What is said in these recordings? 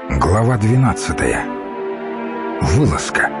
Глава 12. Вылазка.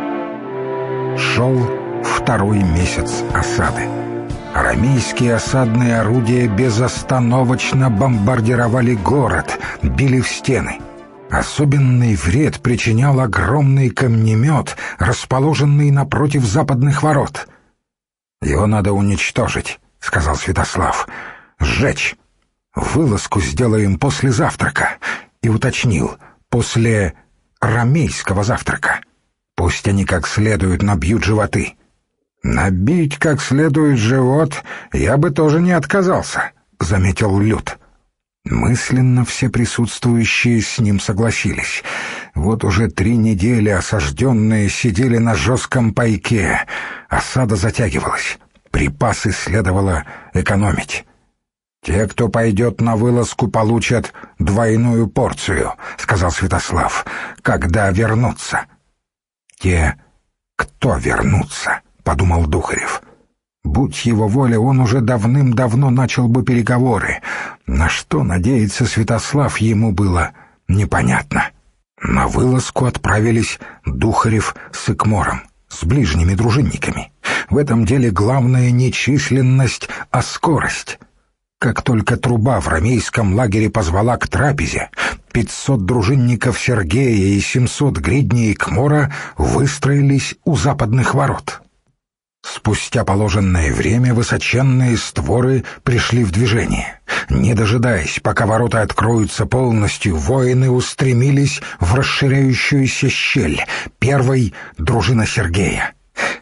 Шел второй месяц осады. Арамейские осадные орудия безостановочно бомбардировали город, били в стены. Особенный вред причинял огромный камнемет, расположенный напротив западных ворот. «Его надо уничтожить», — сказал Святослав. «Сжечь. Вылазку сделаем после завтрака». И уточнил: после ромейского завтрака. Пусть они как следует набьют животы. «Набить как следует живот я бы тоже не отказался», — заметил Люд. Мысленно все присутствующие с ним согласились. Вот уже 3 недели осажденные сидели на жестком пайке. Осада затягивалась. Припасы следовало экономить. «Те, кто пойдет на вылазку, получат двойную порцию», — сказал Святослав, — «когда вернутся». «Те, кто вернутся», — подумал Духарев. Будь его воля, он уже давным-давно начал бы переговоры. На что надеяться Святослав, ему было непонятно. На вылазку отправились Духарев с Икмором, с ближними дружинниками. В этом деле главное не численность, а скорость. Как только труба в ромейском лагере позвала к трапезе, 500 дружинников Сергея и 700 гридней Икмора выстроились у западных ворот. Спустя положенное время высоченные створы пришли в движение. Не дожидаясь, пока ворота откроются полностью, воины устремились в расширяющуюся щель. Первой — дружина Сергея.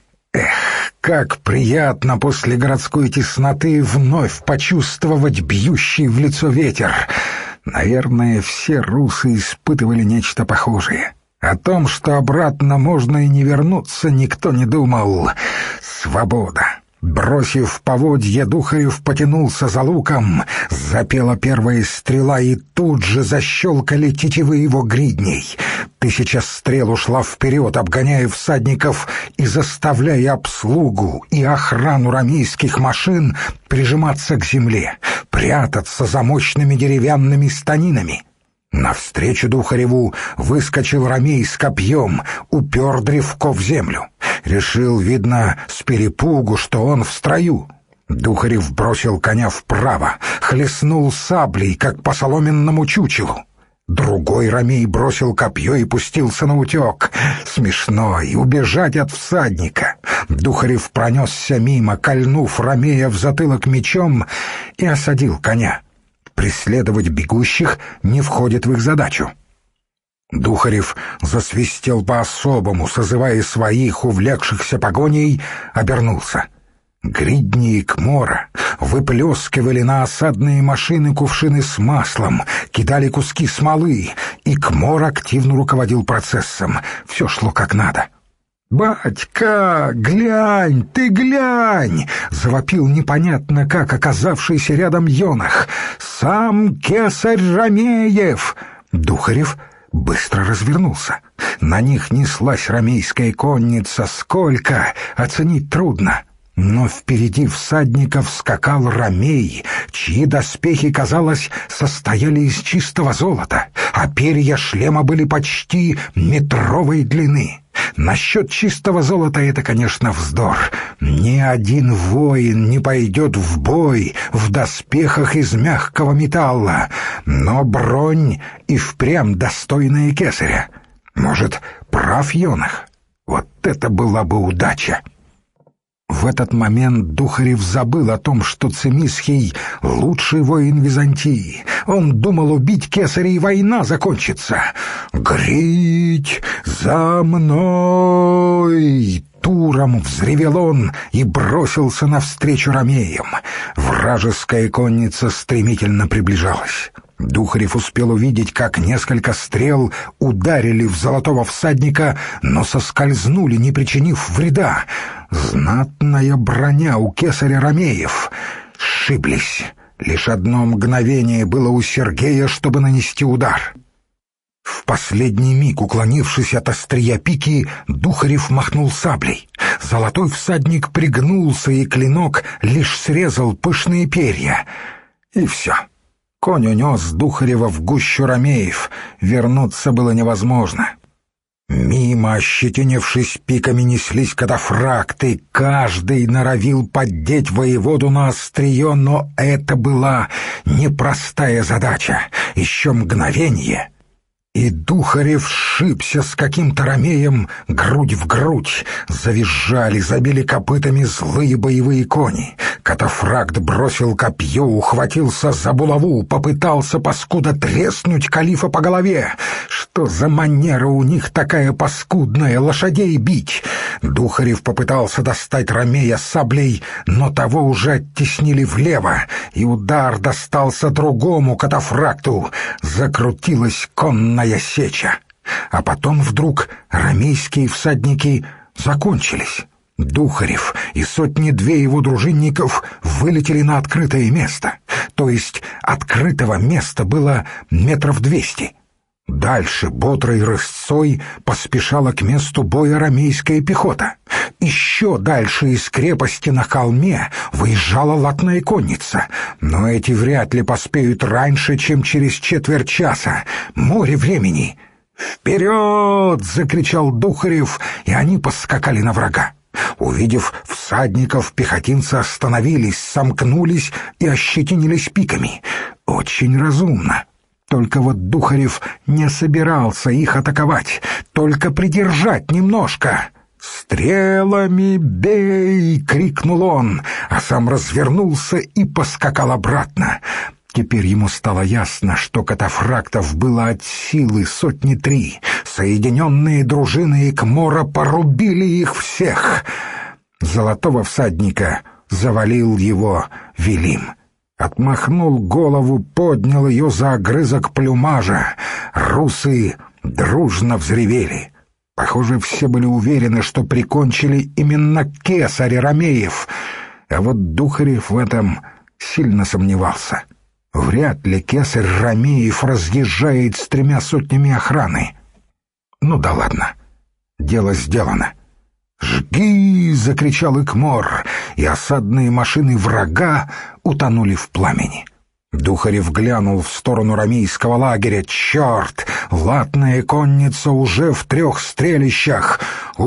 Как приятно после городской тесноты вновь почувствовать бьющий в лицо ветер. Наверное, все русы испытывали нечто похожее. О том, что обратно можно и не вернуться, никто не думал. Свобода. Бросив поводья, Духарев потянулся за луком. Запела первая стрела, и тут же защелкали тетивы его гридней. 1000 стрел ушла вперед, обгоняя всадников и заставляя обслугу и охрану ромейских машин прижиматься к земле, прятаться за мощными деревянными станинами. Навстречу Духареву выскочил ромей с копьем, упер древко в землю. Решил, видно, с перепугу, что он в строю. Духарев бросил коня вправо, хлестнул саблей, как по соломенному чучелу. Другой ромей бросил копье и пустился наутек. Смешно, и убежать от всадника. Духарев пронесся мимо, кольнув ромея в затылок мечом, и осадил коня. Преследовать бегущих не входит в их задачу. Духарев засвистел по-особому, созывая своих, увлекшихся погоней, обернулся. Гридни Икмора выплескивали на осадные машины кувшины с маслом, кидали куски смолы. Икмор активно руководил процессом. Все шло как надо. «Батька, глянь, ты глянь!» — завопил непонятно как оказавшийся рядом Йонах. «Сам кесарь Ромеев!» Духарев быстро развернулся. На них неслась ромейская конница. Сколько — оценить трудно. Но впереди всадников скакал ромей, чьи доспехи, казалось, состояли из чистого золота, а перья шлема были почти метровой длины. Насчет чистого золота это, конечно, вздор. Ни один воин не пойдет в бой в доспехах из мягкого металла, но бронь и впрямь достойная кесаря. Может, прав Йонах? Вот это была бы удача! В этот момент Духарев забыл о том, что Цимисхий — лучший воин Византии. Он думал, убить кесаря, и война закончится. «Грить за мной!» Туром взревел он и бросился навстречу ромеям. Вражеская конница стремительно приближалась. Духарев успел увидеть, как несколько стрел ударили в золотого всадника, но соскользнули, не причинив вреда. Знатная броня у кесаря ромеев. Сшиблись. Лишь одно мгновение было у Сергея, чтобы нанести удар. В последний миг, уклонившись от острия пики, Духарев махнул саблей. Золотой всадник пригнулся, и клинок лишь срезал пышные перья. И все. Конь унес Духарева в гущу ромеев, вернуться было невозможно. Мимо, ощетинившись пиками, неслись катафракты, каждый норовил поддеть воеводу на острие, но это была непростая задача. Еще мгновенье, и Духарев сшибся с каким-то ромеем грудь в грудь. Завизжали, забили копытами злые боевые кони. Катафракт бросил копье, ухватился за булаву, попытался паскуда треснуть калифа по голове. Что за манера у них такая паскудная, лошадей бить? Духарев попытался достать ромея саблей, но того уже оттеснили влево, и удар достался другому катафракту. Закрутилась конная сеча. А потом вдруг ромейские всадники закончились. Духарев и сотни-две его дружинников вылетели на открытое место. То есть открытого места было 200 метров. Дальше бодрой рысцой поспешала к месту боя ромейская пехота. Еще дальше из крепости на холме выезжала латная конница. Но эти вряд ли поспеют раньше, чем через четверть часа. Море времени. «Вперед!» — закричал Духарев, и они поскакали на врага. Увидев всадников, пехотинцы остановились, сомкнулись и ощетинились пиками. Очень разумно. Только вот Духарев не собирался их атаковать, только придержать немножко. «Стрелами бей!» — крикнул он, а сам развернулся и поскакал обратно. Теперь ему стало ясно, что катафрактов было от силы 3 сотни. Соединенные дружины Икмора порубили их всех. Золотого всадника завалил его Велим. Отмахнул голову, поднял ее за огрызок плюмажа. Русы дружно взревели. Похоже, все были уверены, что прикончили именно кесаря ромеев. А вот Духарев в этом сильно сомневался. Вряд ли кесарь ромеев разъезжает с 3 сотнями охраны. Ну да ладно, дело сделано. «Жги!» — закричал Икмор, и осадные машины врага утонули в пламени. Духарев глянул в сторону ромейского лагеря. «Черт! Латная конница уже в 3 стрелищах!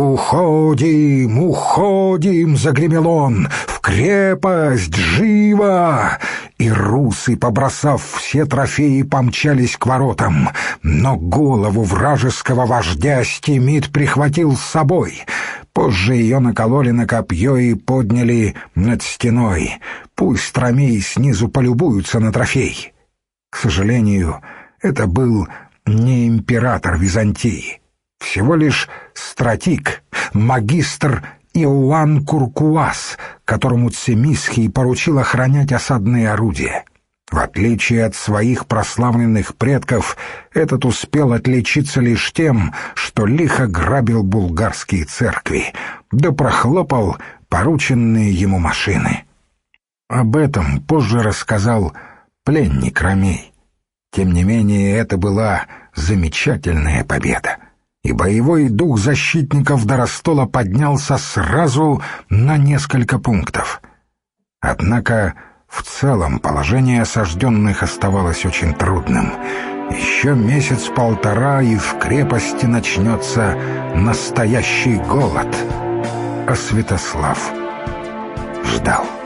Уходим! Уходим!» — загремел он. «В крепость! Живо!» И русы, побросав все трофеи, помчались к воротам. Но голову вражеского вождя Стимит прихватил с собой. Позже ее накололи на копье и подняли над стеной. Пусть ромеи снизу полюбуются на трофей. К сожалению, это был не император Византии. Всего лишь стратик, магистр Иоанн Куркуас, которому Цемисхий поручил охранять осадные орудия. В отличие от своих прославленных предков, этот успел отличиться лишь тем, что лихо грабил булгарские церкви, да прохлопал порученные ему машины. Об этом позже рассказал пленник ромей. Тем не менее, это была замечательная победа, и боевой дух защитников Доростола поднялся сразу на несколько пунктов. Однако в целом положение осажденных оставалось очень трудным. Еще месяц-полтора, и в крепости начнется настоящий голод. А Святослав ждал.